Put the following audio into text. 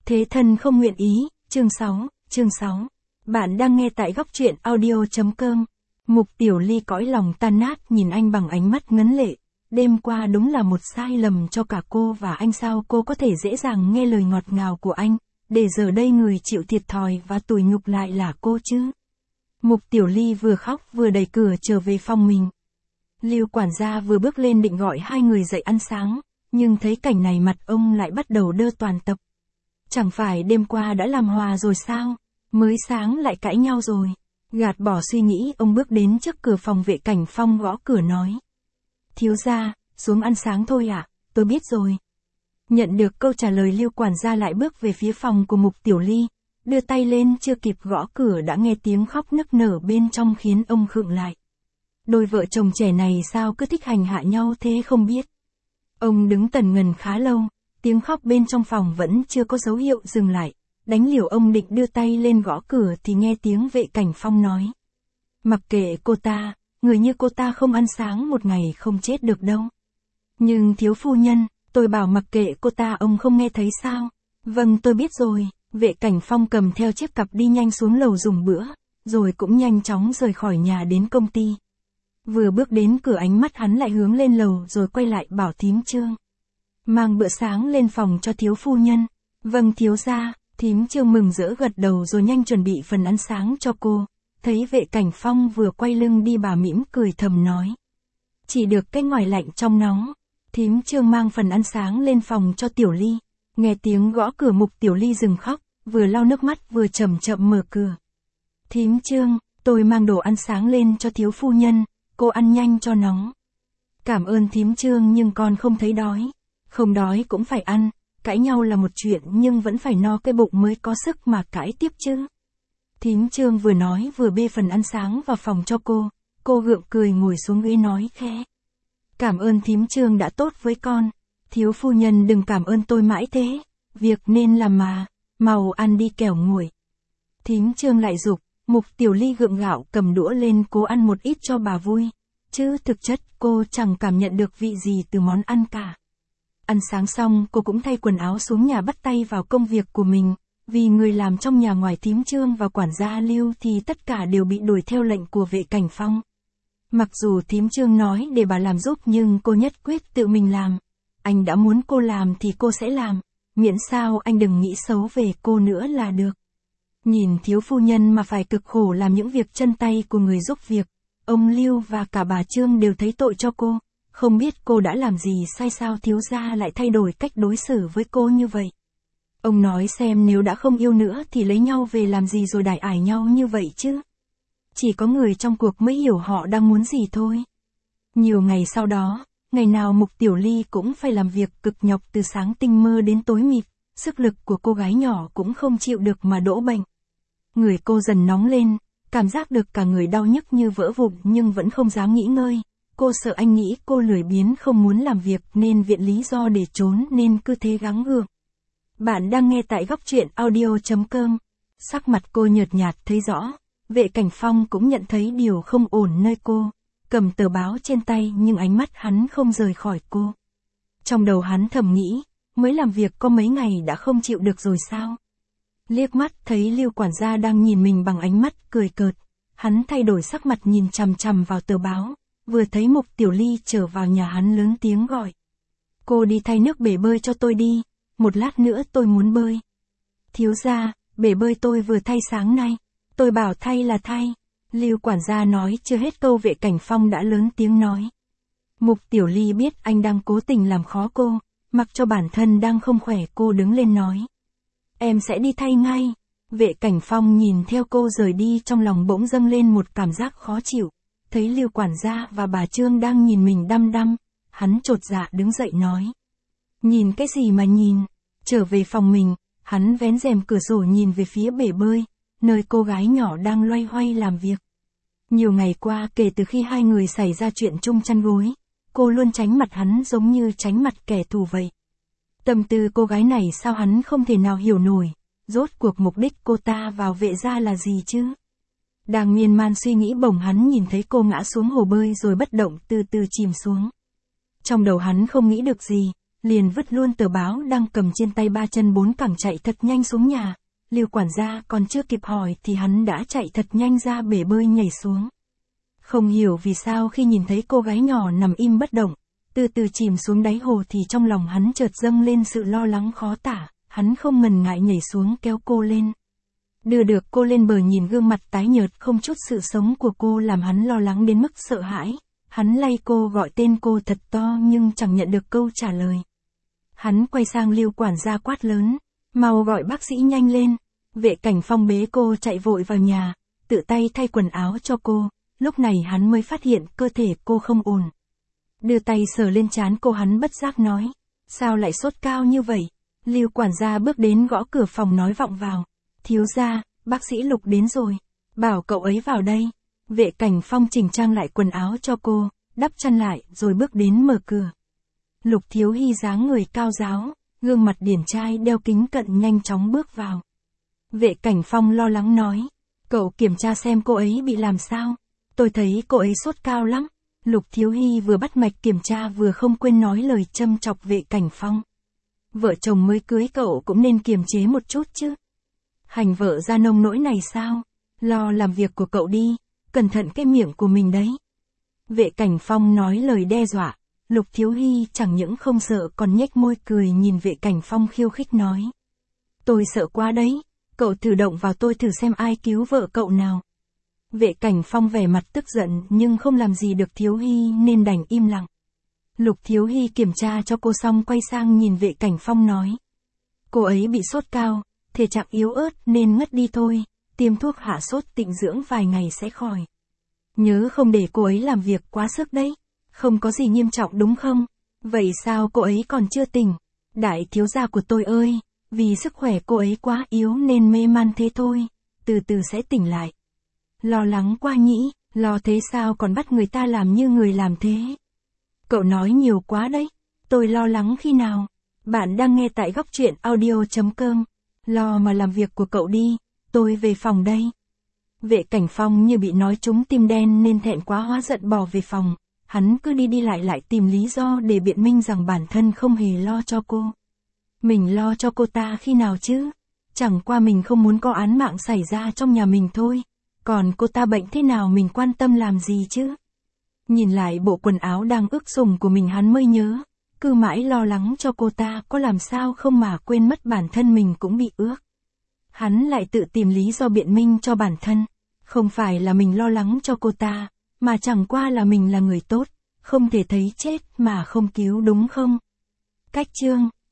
Thế thân không nguyện ý, chương 6. Bạn đang nghe tại góc truyện audio.com. Mục Tiểu Ly cõi lòng tan nát nhìn anh bằng ánh mắt ngấn lệ. Đêm qua đúng là một sai lầm cho cả cô và anh, sao cô có thể dễ dàng nghe lời ngọt ngào của anh, để giờ đây người chịu thiệt thòi và tủi nhục lại là cô chứ. Mục Tiểu Ly vừa khóc vừa đẩy cửa trở về phòng mình. Lưu quản gia vừa bước lên định gọi hai người dậy ăn sáng, nhưng thấy cảnh này mặt ông lại bắt đầu đơ toàn tập. Chẳng phải đêm qua đã làm hòa rồi sao? Mới sáng lại cãi nhau rồi. Gạt bỏ suy nghĩ, ông bước đến trước cửa phòng Vệ Cảnh Phong gõ cửa nói. Thiếu gia, xuống ăn sáng thôi ạ, tôi biết rồi. Nhận được câu trả lời, Lưu quản gia lại bước về phía phòng của Mục Tiểu Ly, đưa tay lên chưa kịp gõ cửa đã nghe tiếng khóc nức nở bên trong khiến ông khựng lại. Đôi vợ chồng trẻ này sao cứ thích hành hạ nhau thế không biết. Ông đứng tần ngần khá lâu, tiếng khóc bên trong phòng vẫn chưa có dấu hiệu dừng lại. Đánh liều ông định đưa tay lên gõ cửa thì nghe tiếng Vệ Cảnh Phong nói. Mặc kệ cô ta, người như cô ta không ăn sáng một ngày không chết được đâu. Nhưng thiếu phu nhân, tôi bảo mặc kệ cô ta, ông không nghe thấy sao? Vâng, tôi biết rồi. Vệ Cảnh Phong cầm theo chiếc cặp đi nhanh xuống lầu dùng bữa, rồi cũng nhanh chóng rời khỏi nhà đến công ty. Vừa bước đến cửa ánh mắt hắn lại hướng lên lầu rồi quay lại bảo thím Trương. Mang bữa sáng lên phòng cho thiếu phu nhân. Vâng thiếu gia. Thím Trương mừng rỡ gật đầu rồi nhanh chuẩn bị phần ăn sáng cho cô. Thấy Vệ Cảnh Phong vừa quay lưng đi, bà mỉm cười thầm nói. Chỉ được cái ngoài lạnh trong nóng. Thím Trương mang phần ăn sáng lên phòng cho Tiểu Ly. Nghe tiếng gõ cửa, Mục Tiểu Ly dừng khóc, vừa lau nước mắt vừa chậm chậm mở cửa. Thím Trương, tôi mang đồ ăn sáng lên cho thiếu phu nhân, cô ăn nhanh cho nóng. Cảm ơn thím Trương, nhưng con không thấy đói. Không đói cũng phải ăn. Cãi nhau là một chuyện nhưng vẫn phải no cái bụng mới có sức mà cãi tiếp chứ. Thím Trương vừa nói vừa bê phần ăn sáng vào phòng cho cô gượng cười ngồi xuống ghế nói khẽ. Cảm ơn thím Trương đã tốt với con, thiếu phu nhân đừng cảm ơn tôi mãi thế, việc nên làm mà, mau ăn đi kẻo nguội. Thím Trương lại giục, Mục Tiểu Ly gượng gạo cầm đũa lên cố ăn một ít cho bà vui, chứ thực chất cô chẳng cảm nhận được vị gì từ món ăn cả. Ăn sáng xong cô cũng thay quần áo xuống nhà bắt tay vào công việc của mình, vì người làm trong nhà ngoài thím Trương và quản gia Lưu thì tất cả đều bị đuổi theo lệnh của Vệ Cảnh Phong. Mặc dù thím Trương nói để bà làm giúp nhưng cô nhất quyết tự mình làm. Anh đã muốn cô làm thì cô sẽ làm, miễn sao anh đừng nghĩ xấu về cô nữa là được. Nhìn thiếu phu nhân mà phải cực khổ làm những việc chân tay của người giúp việc, ông Lưu và cả bà Trương đều thấy tội cho cô. Không biết cô đã làm gì sai sao thiếu gia lại thay đổi cách đối xử với cô như vậy. Ông nói xem, nếu đã không yêu nữa thì lấy nhau về làm gì rồi đải ải nhau như vậy chứ. Chỉ có người trong cuộc mới hiểu họ đang muốn gì thôi. Nhiều ngày sau đó, ngày nào Mục Tiểu Ly cũng phải làm việc cực nhọc từ sáng tinh mơ đến tối mịt, sức lực của cô gái nhỏ cũng không chịu được mà đổ bệnh. Người cô dần nóng lên, cảm giác được cả người đau nhức như vỡ vụn nhưng vẫn không dám nghỉ ngơi. Cô sợ anh nghĩ cô lười biếng không muốn làm việc nên viện lý do để trốn nên cứ thế gắng gượng. Bạn đang nghe tại góc truyện audio.com. Sắc mặt cô nhợt nhạt thấy rõ. Vệ Cảnh Phong cũng nhận thấy điều không ổn nơi cô. Cầm tờ báo trên tay nhưng ánh mắt hắn không rời khỏi cô. Trong đầu hắn thầm nghĩ, mới làm việc có mấy ngày đã không chịu được rồi sao? Liếc mắt thấy Lưu quản gia đang nhìn mình bằng ánh mắt cười cợt. Hắn thay đổi sắc mặt nhìn chằm chằm vào tờ báo. Vừa thấy Mục Tiểu Ly trở vào nhà hắn lớn tiếng gọi. Cô đi thay nước bể bơi cho tôi đi, một lát nữa tôi muốn bơi. Thiếu gia, bể bơi tôi vừa thay sáng nay, tôi bảo thay là thay. Lưu quản gia nói chưa hết câu Vệ Cảnh Phong đã lớn tiếng nói. Mục Tiểu Ly biết anh đang cố tình làm khó cô, mặc cho bản thân đang không khỏe cô đứng lên nói. Em sẽ đi thay ngay. Vệ Cảnh Phong nhìn theo cô rời đi trong lòng bỗng dâng lên một cảm giác khó chịu. Thấy Lưu quản gia và bà Trương đang nhìn mình đăm đăm, hắn chột dạ đứng dậy nói. Nhìn cái gì mà nhìn? Trở về phòng mình, hắn vén rèm cửa sổ nhìn về phía bể bơi, nơi cô gái nhỏ đang loay hoay làm việc. Nhiều ngày qua kể từ khi hai người xảy ra chuyện chung chăn gối, cô luôn tránh mặt hắn giống như tránh mặt kẻ thù vậy. Tâm tư cô gái này sao hắn không thể nào hiểu nổi, rốt cuộc mục đích cô ta vào Vệ gia là gì chứ? Đang miên man suy nghĩ bỗng hắn nhìn thấy cô ngã xuống hồ bơi rồi bất động từ từ chìm xuống. Trong đầu hắn không nghĩ được gì, liền vứt luôn tờ báo đang cầm trên tay, ba chân bốn cẳng chạy thật nhanh xuống nhà. Lưu quản gia còn chưa kịp hỏi thì hắn đã chạy thật nhanh ra bể bơi nhảy xuống. Không hiểu vì sao khi nhìn thấy cô gái nhỏ nằm im bất động, từ từ chìm xuống đáy hồ thì trong lòng hắn chợt dâng lên sự lo lắng khó tả, hắn không ngần ngại nhảy xuống kéo cô lên. Đưa được cô lên bờ, nhìn gương mặt tái nhợt không chút sự sống của cô làm hắn lo lắng đến mức sợ hãi. Hắn lay cô, gọi tên cô thật to nhưng chẳng nhận được câu trả lời. Hắn quay sang Lưu quản gia quát lớn, mau gọi bác sĩ nhanh lên. Vệ Cảnh Phong bế cô chạy vội vào nhà, tự tay thay quần áo cho cô, lúc này hắn mới phát hiện cơ thể cô không ổn. Đưa tay sờ lên trán cô, hắn bất giác nói, sao lại sốt cao như vậy? Lưu quản gia bước đến gõ cửa phòng nói vọng vào, thiếu gia, bác sĩ Lục đến rồi, bảo cậu ấy vào đây. Vệ Cảnh Phong chỉnh trang lại quần áo cho cô, đắp chăn lại rồi bước đến mở cửa. Lục Thiếu Hy dáng người cao ráo, gương mặt điển trai đeo kính cận nhanh chóng bước vào. Vệ Cảnh Phong lo lắng nói, cậu kiểm tra xem cô ấy bị làm sao, tôi thấy cô ấy sốt cao lắm. Lục Thiếu Hy vừa bắt mạch kiểm tra vừa không quên nói lời châm chọc Vệ Cảnh Phong. Vợ chồng mới cưới cậu cũng nên kiềm chế một chút chứ. Hành vợ ra nông nỗi này sao? Lo làm việc của cậu đi, cẩn thận cái miệng của mình đấy. Vệ Cảnh Phong nói lời đe dọa, Lục Thiếu Hy chẳng những không sợ còn nhếch môi cười nhìn Vệ Cảnh Phong khiêu khích nói. Tôi sợ quá đấy, cậu thử động vào tôi thử xem ai cứu vợ cậu nào. Vệ Cảnh Phong vẻ mặt tức giận nhưng không làm gì được Thiếu Hy nên đành im lặng. Lục Thiếu Hy kiểm tra cho cô xong quay sang nhìn Vệ Cảnh Phong nói. Cô ấy bị sốt cao, thể trạng yếu ớt nên ngất đi thôi, tiêm thuốc hạ sốt tịnh dưỡng vài ngày sẽ khỏi. Nhớ không để cô ấy làm việc quá sức đấy, không có gì nghiêm trọng đúng không? Vậy sao cô ấy còn chưa tỉnh? Đại thiếu gia của tôi ơi, vì sức khỏe cô ấy quá yếu nên mê man thế thôi, từ từ sẽ tỉnh lại. Lo lắng quá nhỉ, lo thế sao còn bắt người ta làm như người làm thế? Cậu nói nhiều quá đấy, tôi lo lắng khi nào? Bạn đang nghe tại Góc Truyện Audio.com, lo mà làm việc của cậu đi, tôi về phòng đây. Vệ Cảnh Phong như bị nói trúng tim đen nên thẹn quá hóa giận bỏ về phòng, hắn cứ đi lại tìm lý do để biện minh rằng bản thân không hề lo cho cô. Mình lo cho cô ta khi nào chứ? Chẳng qua mình không muốn có án mạng xảy ra trong nhà mình thôi, còn cô ta bệnh thế nào mình quan tâm làm gì chứ? Nhìn lại bộ quần áo đang ướt sũng của mình hắn mới nhớ, cứ mãi lo lắng cho cô ta có làm sao không mà quên mất bản thân mình cũng bị ướt. Hắn lại tự tìm lý do biện minh cho bản thân, không phải là mình lo lắng cho cô ta, mà chẳng qua là mình là người tốt, không thể thấy chết mà không cứu đúng không? Cách chương